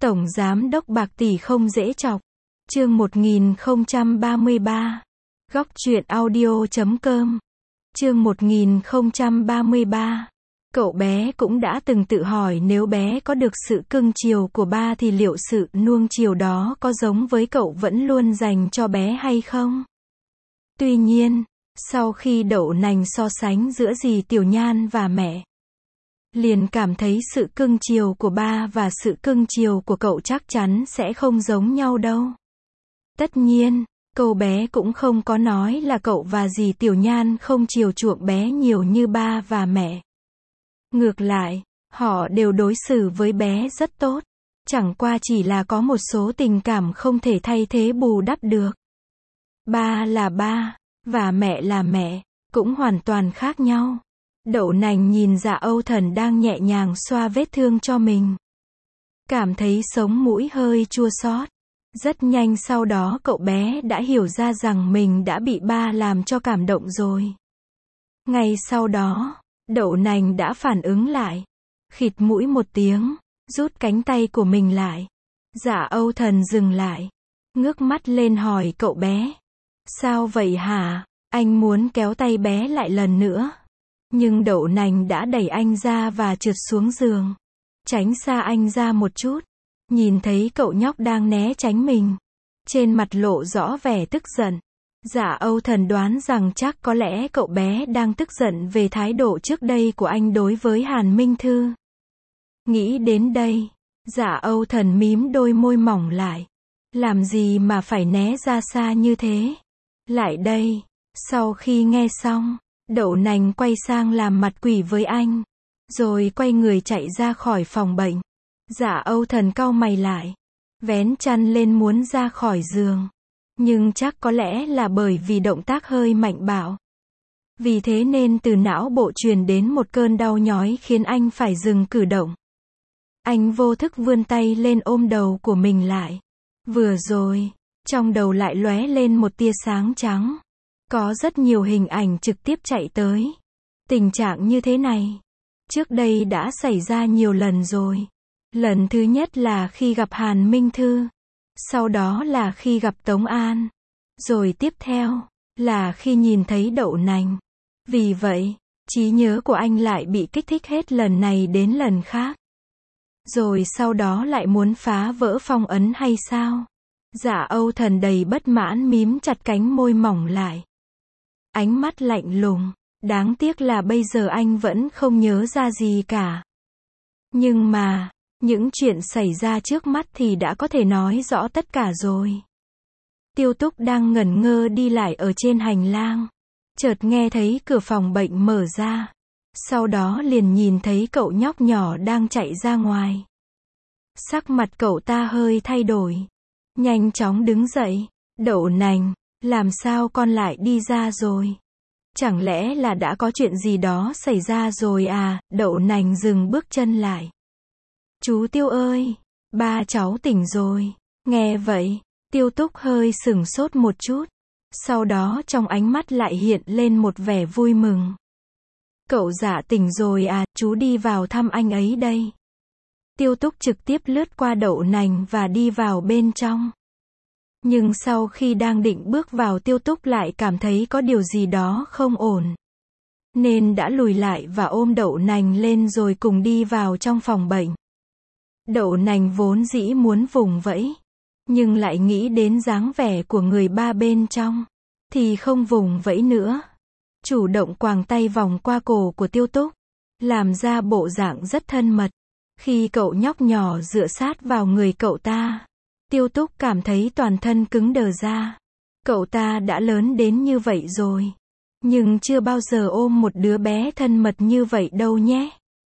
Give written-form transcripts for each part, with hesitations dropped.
Tổng Giám đốc bạc tỷ không dễ chọc. Chương 1033. Góc truyện audio.com. Chương 1033. Cậu bé cũng đã từng tự hỏi nếu bé có được sự cưng chiều của ba thì liệu sự nuông chiều đó có giống với cậu vẫn luôn dành cho bé hay không? Tuy nhiên, sau khi Đậu Nành so sánh giữa dì Tiểu Nhan và mẹ, liền cảm thấy sự cưng chiều của ba và sự cưng chiều của cậu chắc chắn sẽ không giống nhau đâu. Tất nhiên, cô bé cũng không có nói là cậu và dì Tiểu Nhan không chiều chuộng bé nhiều như ba và mẹ. Ngược lại, họ đều đối xử với bé rất tốt. Chẳng qua chỉ là có một số tình cảm không thể thay thế bù đắp được. Ba là ba, và mẹ là mẹ, cũng hoàn toàn khác nhau. Đậu Nành nhìn Dạ Âu Thần đang nhẹ nhàng xoa vết thương cho mình, cảm thấy sống mũi hơi chua xót. Rất nhanh sau đó cậu bé đã hiểu ra rằng mình đã bị ba làm cho cảm động rồi. Ngay sau đó, Đậu Nành đã phản ứng lại, khịt mũi một tiếng, rút cánh tay của mình lại. Dạ Âu Thần dừng lại, ngước mắt lên hỏi cậu bé. Sao vậy hả? Anh muốn kéo tay bé lại lần nữa. Nhưng Đậu Nành đã đẩy anh ra và trượt xuống giường, tránh xa anh ra một chút. Nhìn thấy cậu nhóc đang né tránh mình, trên mặt lộ rõ vẻ tức giận. Dạ Âu Thần đoán rằng chắc có lẽ cậu bé đang tức giận về thái độ trước đây của anh đối với Hàn Minh Thư. Nghĩ đến đây, Dạ Âu Thần mím đôi môi mỏng lại. Làm gì mà phải né ra xa như thế? Lại đây. Sau khi nghe xong, Đậu Nành quay sang làm mặt quỷ với anh, rồi quay người chạy ra khỏi phòng bệnh. Dạ Âu Thần cau mày lại, vén chăn lên muốn ra khỏi giường. Nhưng chắc có lẽ là bởi vì động tác hơi mạnh bạo. Vì thế nên từ não bộ truyền đến một cơn đau nhói khiến anh phải dừng cử động. Anh vô thức vươn tay lên ôm đầu của mình lại. Vừa rồi, trong đầu lại lóe lên một tia sáng trắng. Có rất nhiều hình ảnh trực tiếp chạy tới. Tình trạng như thế này, trước đây đã xảy ra nhiều lần rồi. Lần thứ nhất là khi gặp Hàn Minh Thư. Sau đó là khi gặp Tống An. Rồi tiếp theo, là khi nhìn thấy Đậu Nành. Vì vậy, trí nhớ của anh lại bị kích thích hết lần này đến lần khác. Rồi sau đó lại muốn phá vỡ phong ấn hay sao? Dạ Âu Thần đầy bất mãn mím chặt cánh môi mỏng lại. Ánh mắt lạnh lùng, đáng tiếc là bây giờ anh vẫn không nhớ ra gì cả. Nhưng mà, những chuyện xảy ra trước mắt thì đã có thể nói rõ tất cả rồi. Tiêu Túc đang ngẩn ngơ đi lại ở trên hành lang. Chợt nghe thấy cửa phòng bệnh mở ra. Sau đó liền nhìn thấy cậu nhóc nhỏ đang chạy ra ngoài. Sắc mặt cậu ta hơi thay đổi. Nhanh chóng đứng dậy. Đậu Nành, làm sao con lại đi ra rồi? Chẳng lẽ là đã có chuyện gì đó xảy ra rồi à? Đậu Nành dừng bước chân lại. Chú Tiêu ơi, ba cháu tỉnh rồi. Nghe vậy, Tiêu Túc hơi sửng sốt một chút. Sau đó trong ánh mắt lại hiện lên một vẻ vui mừng. Cậu Dạ tỉnh rồi à, chú đi vào thăm anh ấy đây. Tiêu Túc trực tiếp lướt qua Đậu Nành và đi vào bên trong. Nhưng sau khi đang định bước vào, Tiêu Túc lại cảm thấy có điều gì đó không ổn. Nên đã lùi lại và ôm Đậu Nành lên rồi cùng đi vào trong phòng bệnh. Đậu Nành vốn dĩ muốn vùng vẫy, nhưng lại nghĩ đến dáng vẻ của người ba bên trong, thì không vùng vẫy nữa. Chủ động quàng tay vòng qua cổ của Tiêu Túc, làm ra bộ dạng rất thân mật. Khi cậu nhóc nhỏ dựa sát vào người cậu ta, Tiêu Túc cảm thấy toàn thân cứng đờ ra. Cậu ta đã lớn đến như vậy rồi, nhưng chưa bao giờ ôm một đứa bé thân mật như vậy đâu nhé.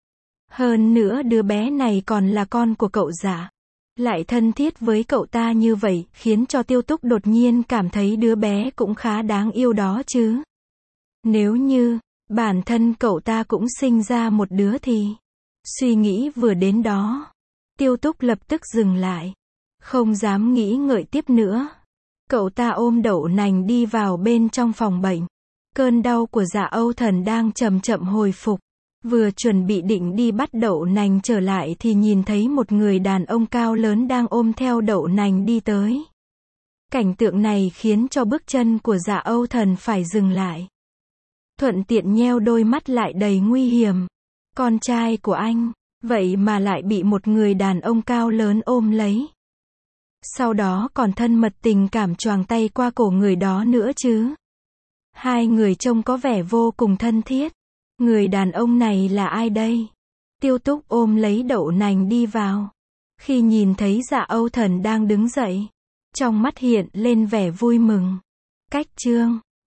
Hơn nữa đứa bé này còn là con của cậu Dạ. Lại thân thiết với cậu ta như vậy, khiến cho Tiêu Túc đột nhiên cảm thấy đứa bé cũng khá đáng yêu đó chứ. Nếu như, bản thân cậu ta cũng sinh ra một đứa thì... Suy nghĩ vừa đến đó, Tiêu Túc lập tức dừng lại. Không dám nghĩ ngợi tiếp nữa. Cậu ta ôm Đậu Nành đi vào bên trong phòng bệnh. Cơn đau của Dạ Âu Thần đang chậm chậm hồi phục. Vừa chuẩn bị định đi bắt đậu nành trở lại thì nhìn thấy một người đàn ông cao lớn đang ôm theo đậu nành đi tới. Cảnh tượng này khiến cho bước chân của Dạ Âu Thần phải dừng lại. Thuận tiện nheo đôi mắt lại đầy nguy hiểm. Con trai của anh, vậy mà lại bị một người đàn ông cao lớn ôm lấy. Sau đó còn thân mật tình cảm choàng tay qua cổ người đó nữa chứ. Hai người trông có vẻ vô cùng thân thiết. Người đàn ông này là ai đây? Tiêu Túc ôm lấy đậu nành đi vào. Khi nhìn thấy Dạ Âu Thần đang đứng dậy, trong mắt hiện lên vẻ vui mừng. Cách chương